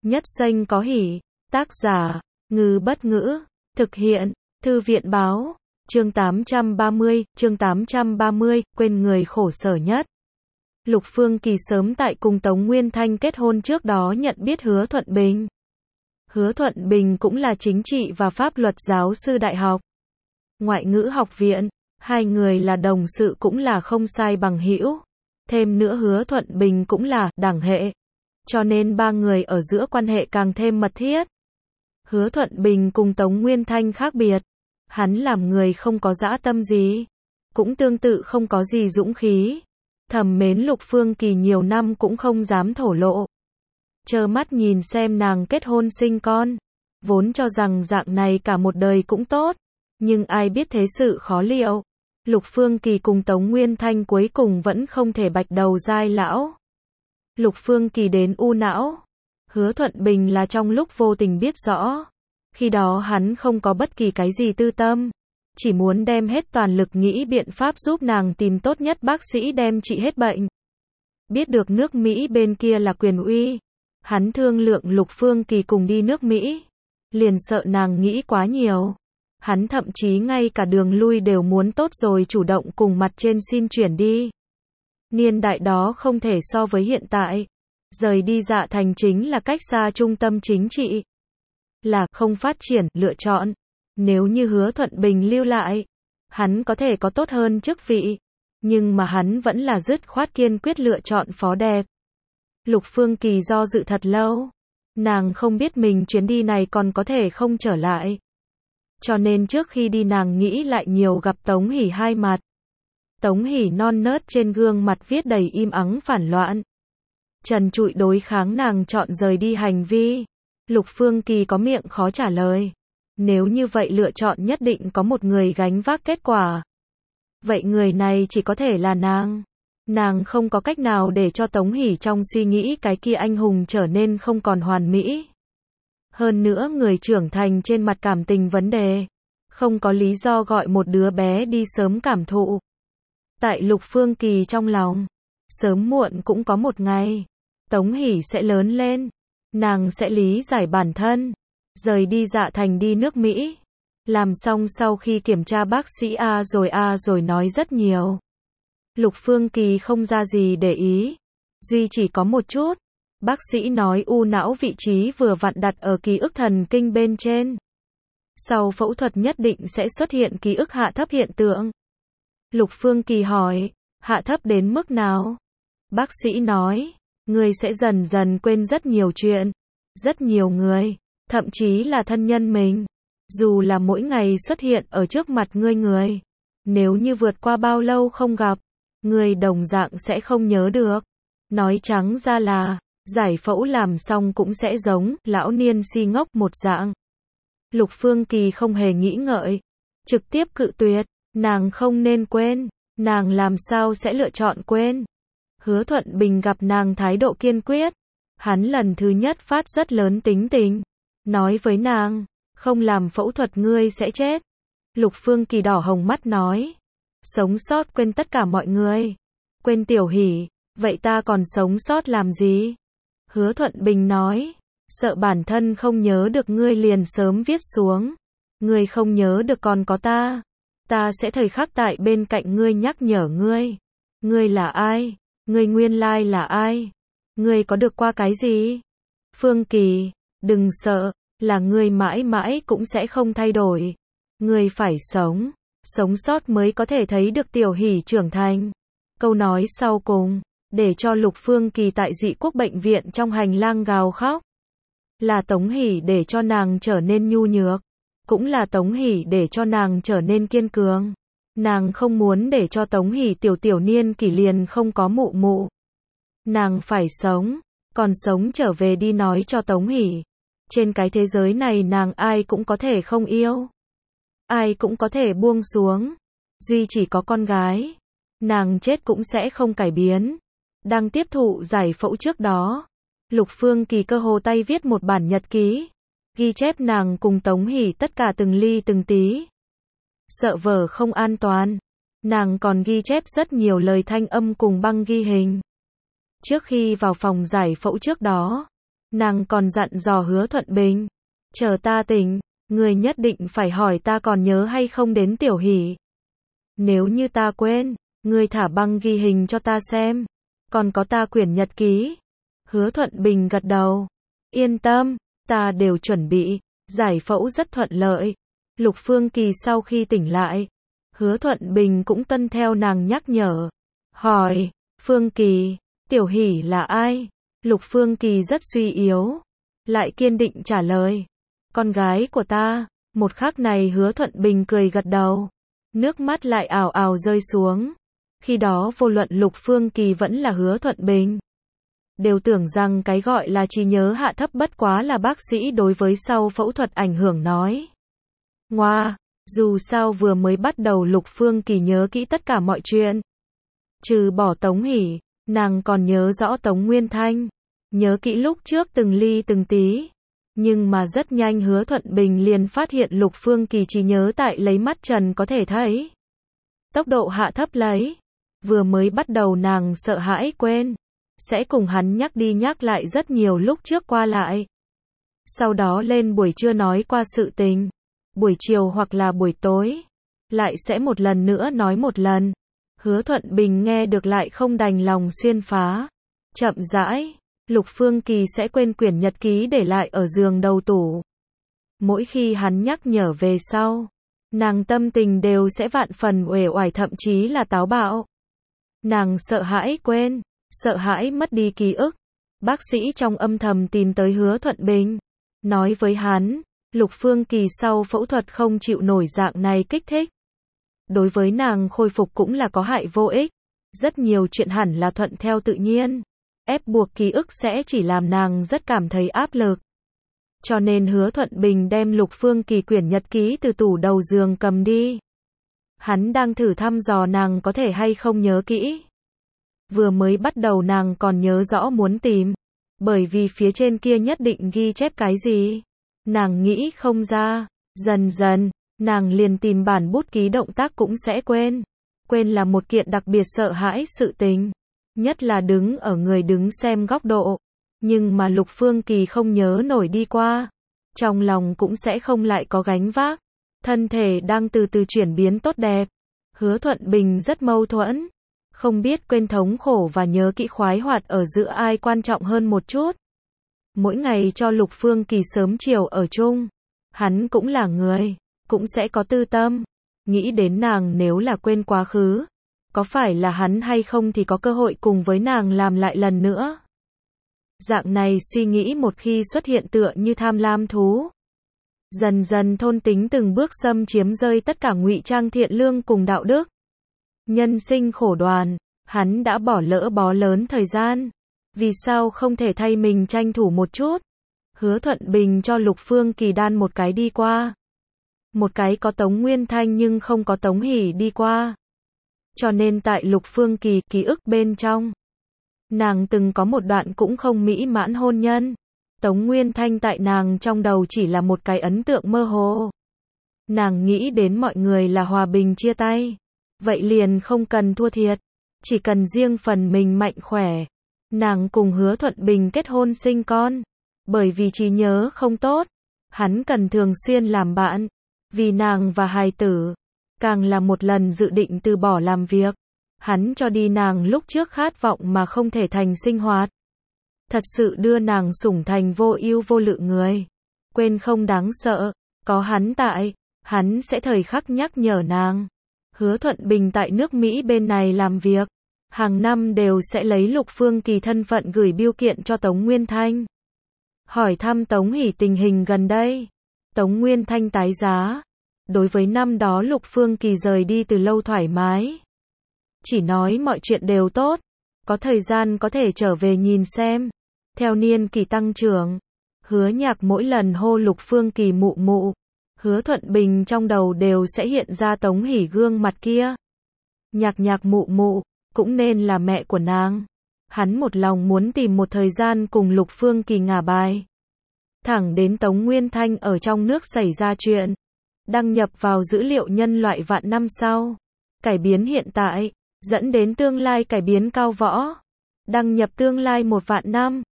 Nhất danh có hỷ. Tác giả, Ngư Bất Ngữ. Thực hiện, Thư viện Báo. Chương 830, quên người khổ sở nhất. Lục Phương Kỳ sớm tại cùng Tống Nguyên Thanh kết hôn trước đó nhận biết Hứa Thuận Bình. Hứa Thuận Bình cũng là chính trị và pháp luật giáo sư đại học, Ngoại ngữ học viện, hai người là đồng sự cũng là không sai bằng hữu. Thêm nữa Hứa Thuận Bình cũng là đẳng hệ, cho nên ba người ở giữa quan hệ càng thêm mật thiết. Hứa Thuận Bình cùng Tống Nguyên Thanh khác biệt, hắn làm người không có dã tâm gì, cũng tương tự không có gì dũng khí. Thầm mến Lục Phương Kỳ nhiều năm cũng không dám thổ lộ, trơ mắt nhìn xem nàng kết hôn sinh con, vốn cho rằng dạng này cả một đời cũng tốt, nhưng ai biết thế sự khó liệu. Lục Phương Kỳ cùng Tống Nguyên Thanh cuối cùng vẫn không thể bạch đầu dai lão. Lục Phương Kỳ đến u não, Hứa Thuận Bình là trong lúc vô tình biết rõ. Khi đó hắn không có bất kỳ cái gì tư tâm, chỉ muốn đem hết toàn lực nghĩ biện pháp giúp nàng tìm tốt nhất bác sĩ đem trị hết bệnh. Biết được nước Mỹ bên kia là quyền uy, hắn thương lượng Lục Phương Kỳ cùng đi nước Mỹ, liền sợ nàng nghĩ quá nhiều. Hắn thậm chí ngay cả đường lui đều muốn tốt rồi chủ động cùng mặt trên xin chuyển đi. Niên đại đó không thể so với hiện tại. Rời đi Dạ Thành chính là cách xa trung tâm chính trị, là không phát triển lựa chọn. Nếu như Hứa Thuận Bình lưu lại, hắn có thể có tốt hơn chức vị, nhưng mà hắn vẫn là dứt khoát kiên quyết lựa chọn phó đẹp. Lục Phương Kỳ do dự thật lâu, nàng không biết mình chuyến đi này còn có thể không trở lại. Cho nên trước khi đi nàng nghĩ lại nhiều gặp Tống Hỷ hai mặt. Tống Hỷ non nớt trên gương mặt viết đầy im ắng phản loạn, trần trụi đối kháng nàng chọn rời đi hành vi. Lục Phương Kỳ có miệng khó trả lời. Nếu như vậy lựa chọn nhất định có một người gánh vác kết quả. Vậy người này chỉ có thể là nàng. Nàng không có cách nào để cho Tống Hỷ trong suy nghĩ cái kia anh hùng trở nên không còn hoàn mỹ. Hơn nữa người trưởng thành trên mặt cảm tình vấn đề, không có lý do gọi một đứa bé đi sớm cảm thụ. Tại Lục Phương Kỳ trong lòng, sớm muộn cũng có một ngày, Tống Hỷ sẽ lớn lên, nàng sẽ lý giải bản thân, rời đi Dạ Thành đi nước Mỹ. Làm xong sau khi kiểm tra bác sĩ A rồi nói rất nhiều. Lục Phương Kỳ không ra gì để ý, duy chỉ có một chút. Bác sĩ nói u não vị trí vừa vặn đặt ở ký ức thần kinh bên trên. Sau phẫu thuật nhất định sẽ xuất hiện ký ức hạ thấp hiện tượng. Lục Phương Kỳ hỏi, hạ thấp đến mức nào? Bác sĩ nói, ngươi sẽ dần dần quên rất nhiều chuyện, rất nhiều người, thậm chí là thân nhân mình. Dù là mỗi ngày xuất hiện ở trước mặt ngươi, nếu như vượt qua bao lâu không gặp, ngươi đồng dạng sẽ không nhớ được. Nói trắng ra là, giải phẫu làm xong cũng sẽ giống lão niên si ngốc một dạng. Lục Phương Kỳ không hề nghĩ ngợi, trực tiếp cự tuyệt, nàng không nên quên, nàng làm sao sẽ lựa chọn quên. Hứa Thuận Bình gặp nàng thái độ kiên quyết, hắn lần thứ nhất phát rất lớn tính tình, nói với nàng, không làm phẫu thuật ngươi sẽ chết. Lục Phương Kỳ đỏ hồng mắt nói, sống sót quên tất cả mọi người, quên Tiểu Hỷ, vậy ta còn sống sót làm gì? Hứa Thuận Bình nói, sợ bản thân không nhớ được ngươi liền sớm viết xuống. Ngươi không nhớ được còn có ta sẽ thời khắc tại bên cạnh ngươi nhắc nhở ngươi. Ngươi là ai? Ngươi nguyên lai là ai? Ngươi có được qua cái gì? Phương Kỳ, đừng sợ, là ngươi mãi mãi cũng sẽ không thay đổi. Ngươi phải sống sót mới có thể thấy được Tiểu Hỷ trưởng thành. Câu nói sau cùng để cho Lục Phương Kỳ tại Dị Quốc bệnh viện trong hành lang gào khóc. Là Tống Hỷ để cho nàng trở nên nhu nhược, cũng là Tống Hỷ để cho nàng trở nên kiên cường. Nàng không muốn để cho Tống Hỷ tiểu niên kỷ liền không có mụ. Nàng phải sống, còn sống trở về đi nói cho Tống Hỷ. Trên cái thế giới này nàng ai cũng có thể không yêu, ai cũng có thể buông xuống, duy chỉ có con gái, nàng chết cũng sẽ không cải biến. Đang tiếp thụ giải phẫu trước đó, Lục Phương Kỳ cơ hồ tay viết một bản nhật ký, ghi chép nàng cùng Tống Hỷ tất cả từng ly từng tí. Sợ vợ không an toàn, nàng còn ghi chép rất nhiều lời thanh âm cùng băng ghi hình. Trước khi vào phòng giải phẫu trước đó, Nàng còn dặn dò Hứa Thuận Bình, chờ ta tỉnh, người nhất định phải hỏi ta còn nhớ hay không đến Tiểu Hỷ. Nếu như ta quên, người thả băng ghi hình cho ta xem, còn có ta quyển nhật ký. Hứa Thuận Bình gật đầu, yên tâm, ta đều chuẩn bị, giải phẫu rất thuận lợi. Lục Phương Kỳ sau khi tỉnh lại, Hứa Thuận Bình cũng tuân theo nàng nhắc nhở, hỏi, Phương Kỳ, Tiểu Hỷ là ai? Lục Phương Kỳ rất suy yếu, lại kiên định trả lời, con gái của ta. Một khắc này Hứa Thuận Bình cười gật đầu, nước mắt lại ào ào rơi xuống. Khi đó vô luận Lục Phương Kỳ vẫn là Hứa Thuận Bình, đều tưởng rằng cái gọi là trí nhớ hạ thấp bất quá là bác sĩ đối với sau phẫu thuật ảnh hưởng nói ngoa. Dù sao vừa mới bắt đầu Lục Phương Kỳ nhớ kỹ tất cả mọi chuyện. Trừ bỏ Tống Hỷ, nàng còn nhớ rõ Tống Nguyên Thanh, nhớ kỹ lúc trước từng ly từng tí. Nhưng mà rất nhanh Hứa Thuận Bình liền phát hiện Lục Phương Kỳ trí nhớ tại lấy mắt trần có thể thấy tốc độ hạ thấp lấy. Vừa mới bắt đầu nàng sợ hãi quên, sẽ cùng hắn nhắc đi nhắc lại rất nhiều lúc trước qua lại. Sau đó lên buổi trưa nói qua sự tình, buổi chiều hoặc là buổi tối, lại sẽ một lần nữa nói một lần. Hứa Thuận Bình nghe được lại không đành lòng xuyên phá. Chậm rãi, Lục Phương Kỳ sẽ quên quyển nhật ký để lại ở giường đầu tủ. Mỗi khi hắn nhắc nhở về sau, nàng tâm tình đều sẽ vạn phần uể oải thậm chí là táo bạo. Nàng sợ hãi quên, sợ hãi mất đi ký ức. Bác sĩ trong âm thầm tìm tới Hứa Thuận Bình, nói với hắn, Lục Phương Kỳ sau phẫu thuật không chịu nổi dạng này kích thích. Đối với nàng khôi phục cũng là có hại vô ích. Rất nhiều chuyện hẳn là thuận theo tự nhiên. Ép buộc ký ức sẽ chỉ làm nàng rất cảm thấy áp lực. Cho nên Hứa Thuận Bình đem Lục Phương Kỳ quyển nhật ký từ tủ đầu giường cầm đi. Hắn đang thử thăm dò nàng có thể hay không nhớ kỹ. Vừa mới bắt đầu nàng còn nhớ rõ muốn tìm, bởi vì phía trên kia nhất định ghi chép cái gì. Nàng nghĩ không ra, dần dần, nàng liền tìm bản bút ký động tác cũng sẽ quên. Quên là một kiện đặc biệt sợ hãi sự tình. Nhất là đứng ở người đứng xem góc độ. Nhưng mà Lục Phương Kỳ không nhớ nổi đi qua. Trong lòng cũng sẽ không lại có gánh vác. Thân thể đang từ từ chuyển biến tốt đẹp. Hứa Thuận Bình rất mâu thuẫn. Không biết quên thống khổ và nhớ kỹ khoái hoạt ở giữa ai quan trọng hơn một chút. Mỗi ngày cho Lục Phương Kỳ sớm chiều ở chung. Hắn cũng là người, cũng sẽ có tư tâm. Nghĩ đến nàng nếu là quên quá khứ, có phải là hắn hay không thì có cơ hội cùng với nàng làm lại lần nữa. Dạng này suy nghĩ một khi xuất hiện tựa như tham lam thú. Dần dần thôn tính từng bước xâm chiếm rơi tất cả ngụy trang thiện lương cùng đạo đức. Nhân sinh khổ đoàn, hắn đã bỏ lỡ bó lớn thời gian. Vì sao không thể thay mình tranh thủ một chút? Hứa Thuận Bình cho Lục Phương Kỳ đan một cái đi qua. Một cái có Tống Nguyên Thanh nhưng không có Tống Hỷ đi qua. Cho nên tại Lục Phương Kỳ ký ức bên trong, nàng từng có một đoạn cũng không mỹ mãn hôn nhân. Tống Nguyên Thanh tại nàng trong đầu chỉ là một cái ấn tượng mơ hồ. Nàng nghĩ đến mọi người là hòa bình chia tay. Vậy liền không cần thua thiệt. Chỉ cần riêng phần mình mạnh khỏe. Nàng cùng Hứa Thuận Bình kết hôn sinh con. Bởi vì trí nhớ không tốt, hắn cần thường xuyên làm bạn. Vì nàng và hài tử, càng là một lần dự định từ bỏ làm việc. Hắn cho đi nàng lúc trước khát vọng mà không thể thành sinh hoạt. Thật sự đưa nàng sủng thành vô ưu vô lự người. Quên không đáng sợ, có hắn tại, hắn sẽ thời khắc nhắc nhở nàng. Hứa Thuận Bình tại nước Mỹ bên này làm việc, hàng năm đều sẽ lấy Lục Phương Kỳ thân phận gửi bưu kiện cho Tống Nguyên Thanh. Hỏi thăm Tống Hỷ tình hình gần đây. Tống Nguyên Thanh tái giá. Đối với năm đó Lục Phương Kỳ rời đi từ lâu thoải mái. Chỉ nói mọi chuyện đều tốt. Có thời gian có thể trở về nhìn xem. Theo niên kỳ tăng trưởng, Hứa Nhạc mỗi lần hô Lục Phương Kỳ mụ mụ, Hứa Thuận Bình trong đầu đều sẽ hiện ra Tống Hỷ gương mặt kia. Nhạc Nhạc mụ mụ, cũng nên là mẹ của nàng. Hắn một lòng muốn tìm một thời gian cùng Lục Phương Kỳ ngả bài. Thẳng đến Tống Nguyên Thanh ở trong nước xảy ra chuyện. Đăng nhập vào dữ liệu nhân loại vạn năm sau. Cải biến hiện tại, dẫn đến tương lai cải biến cao võ. Đăng nhập tương lai 1 vạn năm.